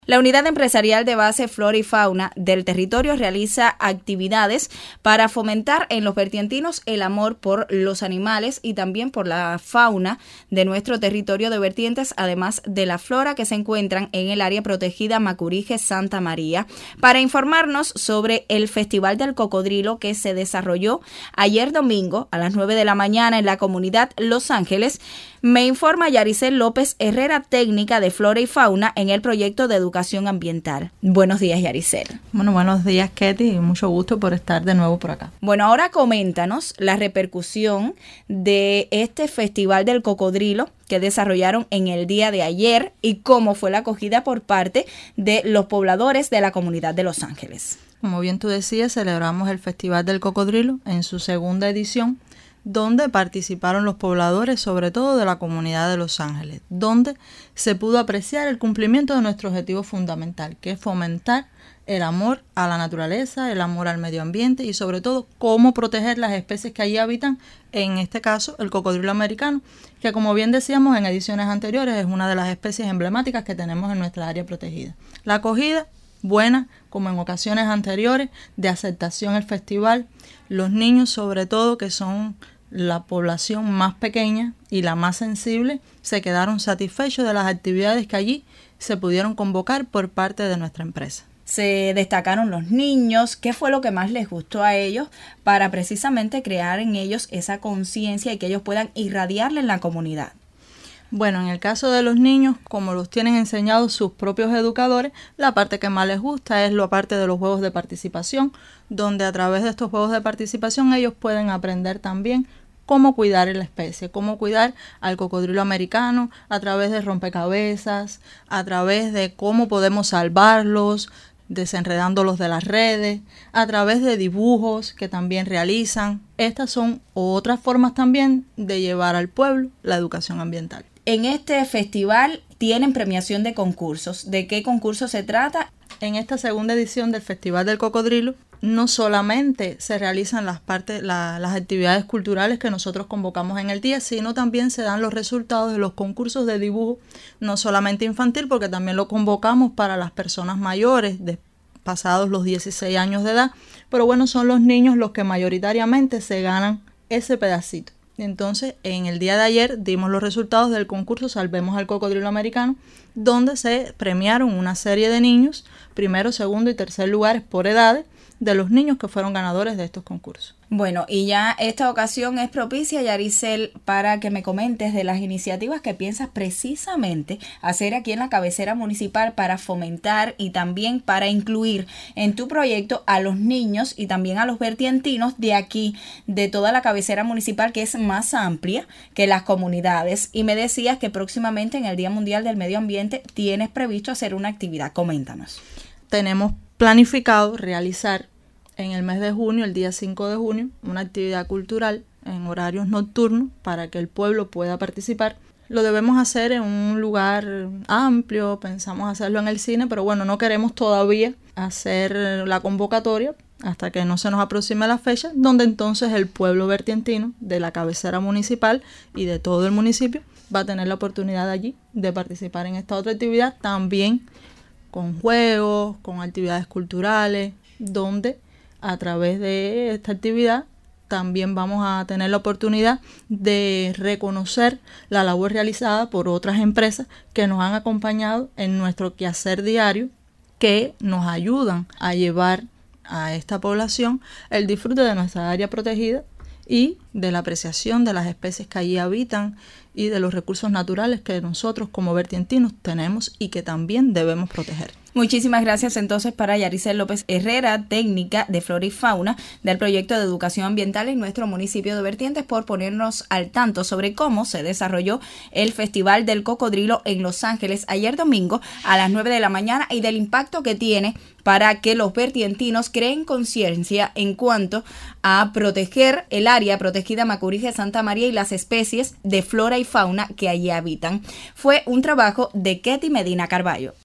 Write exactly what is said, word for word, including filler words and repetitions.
La Unidad Empresarial de Base Flora y Fauna del territorio realiza actividades para fomentar en los vertientinos el amor por los animales y también por la fauna de nuestro territorio de vertientes, además de la flora que se encuentran en el área protegida Macurije Santa María, para informarnos sobre el Festival del Cocodrilo que se desarrolló ayer domingo a las nueve de la mañana en la comunidad Los Ángeles. Me informa Yaricel López Herrera, técnica de Flora y Fauna en el proyecto de educación ambiental. Buenos días, Yaricel. Bueno, buenos días, Ketty, y mucho gusto por estar de nuevo por acá. Bueno, ahora coméntanos la repercusión de este Festival del Cocodrilo que desarrollaron en el día de ayer y cómo fue la acogida por parte de los pobladores de la comunidad de Los Ángeles. Como bien tú decías, celebramos el Festival del Cocodrilo en su segunda edición, donde participaron los pobladores, sobre todo de la comunidad de Los Ángeles, donde se pudo apreciar el cumplimiento de nuestro objetivo fundamental, que es fomentar el amor a la naturaleza, el amor al medio ambiente y sobre todo cómo proteger las especies que allí habitan, en este caso el cocodrilo americano, que como bien decíamos en ediciones anteriores es una de las especies emblemáticas que tenemos en nuestra área protegida. La acogida buena, como en ocasiones anteriores, de aceptación al festival. Los niños, sobre todo, que son la población más pequeña y la más sensible, se quedaron satisfechos de las actividades que allí se pudieron convocar por parte de nuestra empresa. Se destacaron los niños. ¿Qué fue lo que más les gustó a ellos para precisamente crear en ellos esa conciencia y que ellos puedan irradiarla en la comunidad? Bueno, en el caso de los niños, como los tienen enseñados sus propios educadores, la parte que más les gusta es la parte de los juegos de participación, donde a través de estos juegos de participación ellos pueden aprender también cómo cuidar la especie, cómo cuidar al cocodrilo americano a través de rompecabezas, a través de cómo podemos salvarlos, desenredándolos de las redes, a través de dibujos que también realizan. Estas son otras formas también de llevar al pueblo la educación ambiental. En este festival tienen premiación de concursos. ¿De qué concurso se trata? En esta segunda edición del Festival del Cocodrilo no solamente se realizan las partes, la, las actividades culturales que nosotros convocamos en el día, sino también se dan los resultados de los concursos de dibujo, no solamente infantil, porque también lo convocamos para las personas mayores, de, pasados los dieciséis años de edad, pero bueno, son los niños los que mayoritariamente se ganan ese pedacito. Entonces, en el día de ayer dimos los resultados del concurso Salvemos al Cocodrilo Americano, donde se premiaron una serie de niños, primero, segundo y tercer lugares por edades, de los niños que fueron ganadores de estos concursos. Bueno, y ya esta ocasión es propicia, Yaricel, para que me comentes de las iniciativas que piensas precisamente hacer aquí en la cabecera municipal para fomentar y también para incluir en tu proyecto a los niños y también a los vertientinos de aquí, de toda la cabecera municipal, que es más amplia que las comunidades. Y me decías que próximamente en el Día Mundial del Medio Ambiente tienes previsto hacer una actividad. Coméntanos. Tenemos planificado realizar en el mes de junio, el día cinco de junio, una actividad cultural en horarios nocturnos para que el pueblo pueda participar. Lo debemos hacer en un lugar amplio, pensamos hacerlo en el cine, pero bueno, no queremos todavía hacer la convocatoria hasta que no se nos aproxime la fecha, donde entonces el pueblo vertientino de la cabecera municipal y de todo el municipio va a tener la oportunidad allí de participar en esta otra actividad, también con juegos, con actividades culturales, donde a través de esta actividad también vamos a tener la oportunidad de reconocer la labor realizada por otras empresas que nos han acompañado en nuestro quehacer diario, que nos ayudan a llevar a esta población el disfrute de nuestra área protegida y de la apreciación de las especies que allí habitan y de los recursos naturales que nosotros como vertientinos tenemos y que también debemos proteger. Muchísimas gracias entonces para Yaricel López Herrera, técnica de Flora y Fauna del proyecto de educación ambiental en nuestro municipio de Vertientes, por ponernos al tanto sobre cómo se desarrolló el Festival del Cocodrilo en Los Ángeles ayer domingo a las nueve de la mañana y del impacto que tiene para que los vertientinos creen conciencia en cuanto a proteger el área protegida Macurije Santa María y las especies de flora y fauna que allí habitan. Fue un trabajo de Ketty Medina Carballo.